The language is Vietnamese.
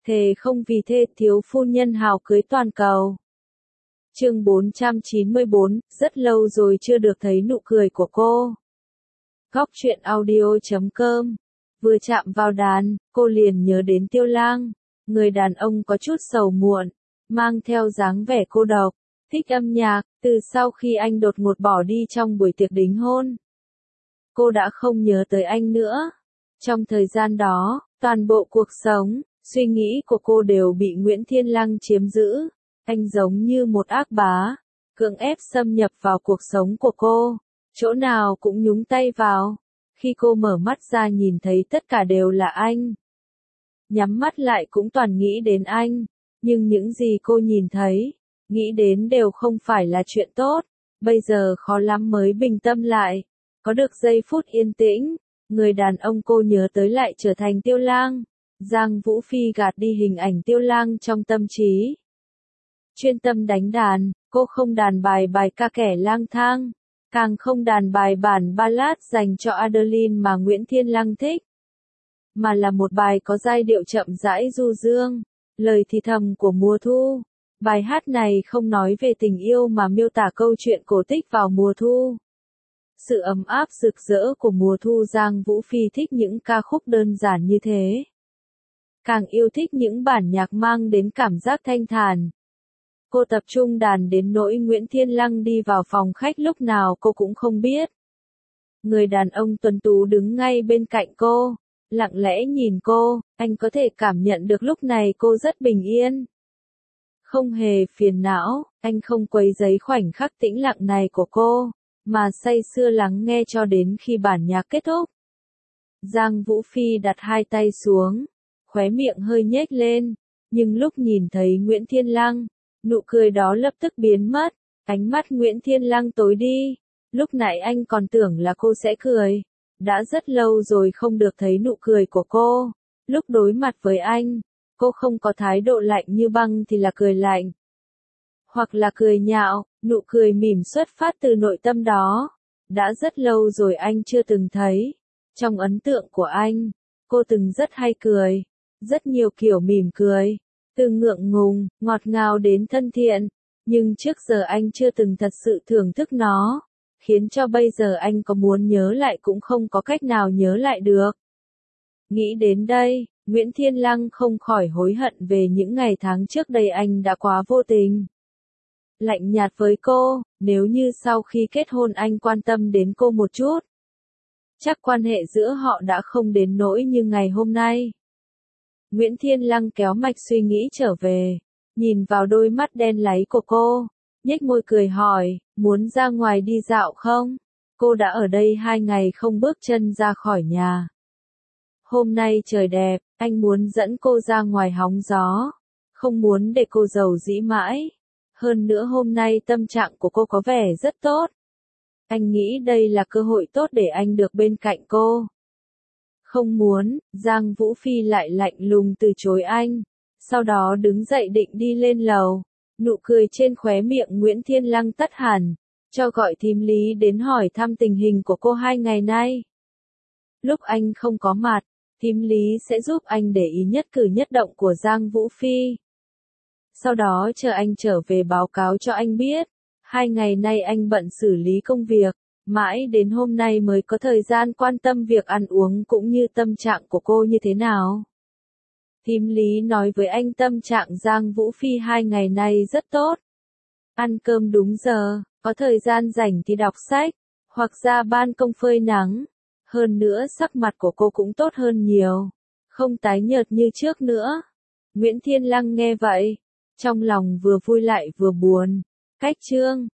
thề không vì thê thiếu phu nhân hào cưới toàn cầu. Chương 494, rất lâu rồi chưa được thấy nụ cười của cô. Góc truyện audio.com. Vừa chạm vào đàn, cô liền nhớ đến Tiêu Lang, người đàn ông có chút sầu muộn, mang theo dáng vẻ cô độc, thích âm nhạc, từ sau khi anh đột ngột bỏ đi trong buổi tiệc đính hôn. Cô đã không nhớ tới anh nữa. Trong thời gian đó, toàn bộ cuộc sống, suy nghĩ của cô đều bị Nguyễn Thiên Lăng chiếm giữ. Anh giống như một ác bá, cưỡng ép xâm nhập vào cuộc sống của cô, chỗ nào cũng nhúng tay vào. Khi cô mở mắt ra nhìn thấy tất cả đều là anh. Nhắm mắt lại cũng toàn nghĩ đến anh, nhưng những gì cô nhìn thấy, nghĩ đến đều không phải là chuyện tốt, bây giờ khó lắm mới bình tâm lại. Có được giây phút yên tĩnh, người đàn ông cô nhớ tới lại trở thành Tiêu Lang. Giang Vũ Phi gạt đi hình ảnh Tiêu Lang trong tâm trí. Chuyên tâm đánh đàn, cô không đàn bài ca kẻ lang thang, càng không đàn bài bản ballad dành cho Adeline mà Nguyễn Thiên Lăng thích, mà là một bài có giai điệu chậm rãi du dương, lời thì thầm của mùa thu. Bài hát này không nói về tình yêu mà miêu tả câu chuyện cổ tích vào mùa thu. Sự ấm áp rực rỡ của mùa thu. Giang Vũ Phi thích những ca khúc đơn giản như thế. Càng yêu thích những bản nhạc mang đến cảm giác thanh thản. Cô tập trung đàn đến nỗi Nguyễn Thiên Lăng đi vào phòng khách lúc nào cô cũng không biết. Người đàn ông tuấn tú đứng ngay bên cạnh cô, lặng lẽ nhìn cô, anh có thể cảm nhận được lúc này cô rất bình yên. Không hề phiền não, anh không quấy rầy khoảnh khắc tĩnh lặng này của cô, mà say sưa lắng nghe cho đến khi bản nhạc kết thúc. Giang Vũ Phi đặt hai tay xuống, khóe miệng hơi nhếch lên, nhưng lúc nhìn thấy Nguyễn Thiên Lăng, nụ cười đó lập tức biến mất, ánh mắt Nguyễn Thiên Lăng tối đi. Lúc nãy anh còn tưởng là cô sẽ cười, đã rất lâu rồi không được thấy nụ cười của cô. Lúc đối mặt với anh, cô không có thái độ lạnh như băng thì là cười lạnh, hoặc là cười nhạo, nụ cười mỉm xuất phát từ nội tâm đó. Đã rất lâu rồi anh chưa từng thấy. Trong ấn tượng của anh, cô từng rất hay cười, rất nhiều kiểu mỉm cười, từ ngượng ngùng, ngọt ngào đến thân thiện, nhưng trước giờ anh chưa từng thật sự thưởng thức nó, khiến cho bây giờ anh có muốn nhớ lại cũng không có cách nào nhớ lại được. Nghĩ đến đây, Nguyễn Thiên Lăng không khỏi hối hận về những ngày tháng trước đây anh đã quá vô tình, lạnh nhạt với cô. Nếu như sau khi kết hôn anh quan tâm đến cô một chút, chắc quan hệ giữa họ đã không đến nỗi như ngày hôm nay. Nguyễn Thiên Lăng kéo mạch suy nghĩ trở về, nhìn vào đôi mắt đen láy của cô, nhếch môi cười hỏi, muốn ra ngoài đi dạo không? Cô đã ở đây 2 ngày không bước chân ra khỏi nhà. Hôm nay trời đẹp, anh muốn dẫn cô ra ngoài hóng gió, không muốn để cô rầu rĩ mãi. Hơn nữa hôm nay tâm trạng của cô có vẻ rất tốt. Anh nghĩ đây là cơ hội tốt để anh được bên cạnh cô. Không muốn, Giang Vũ Phi lại lạnh lùng từ chối anh, sau đó đứng dậy định đi lên lầu. Nụ cười trên khóe miệng Nguyễn Thiên Lăng tắt hẳn, cho gọi thím Lý đến hỏi thăm tình hình của cô 2 ngày nay. Lúc anh không có mặt, thím Lý sẽ giúp anh để ý nhất cử nhất động của Giang Vũ Phi. Sau đó chờ anh trở về báo cáo cho anh biết. 2 ngày nay anh bận xử lý công việc, mãi đến hôm nay mới có thời gian quan tâm việc ăn uống cũng như tâm trạng của cô như thế nào. Thím Lý nói với anh tâm trạng Giang Vũ Phi 2 ngày nay rất tốt. Ăn cơm đúng giờ, có thời gian rảnh thì đọc sách, hoặc ra ban công phơi nắng. Hơn nữa sắc mặt của cô cũng tốt hơn nhiều, không tái nhợt như trước nữa. Nguyễn Thiên Lăng nghe vậy, trong lòng vừa vui lại vừa buồn. Cách chương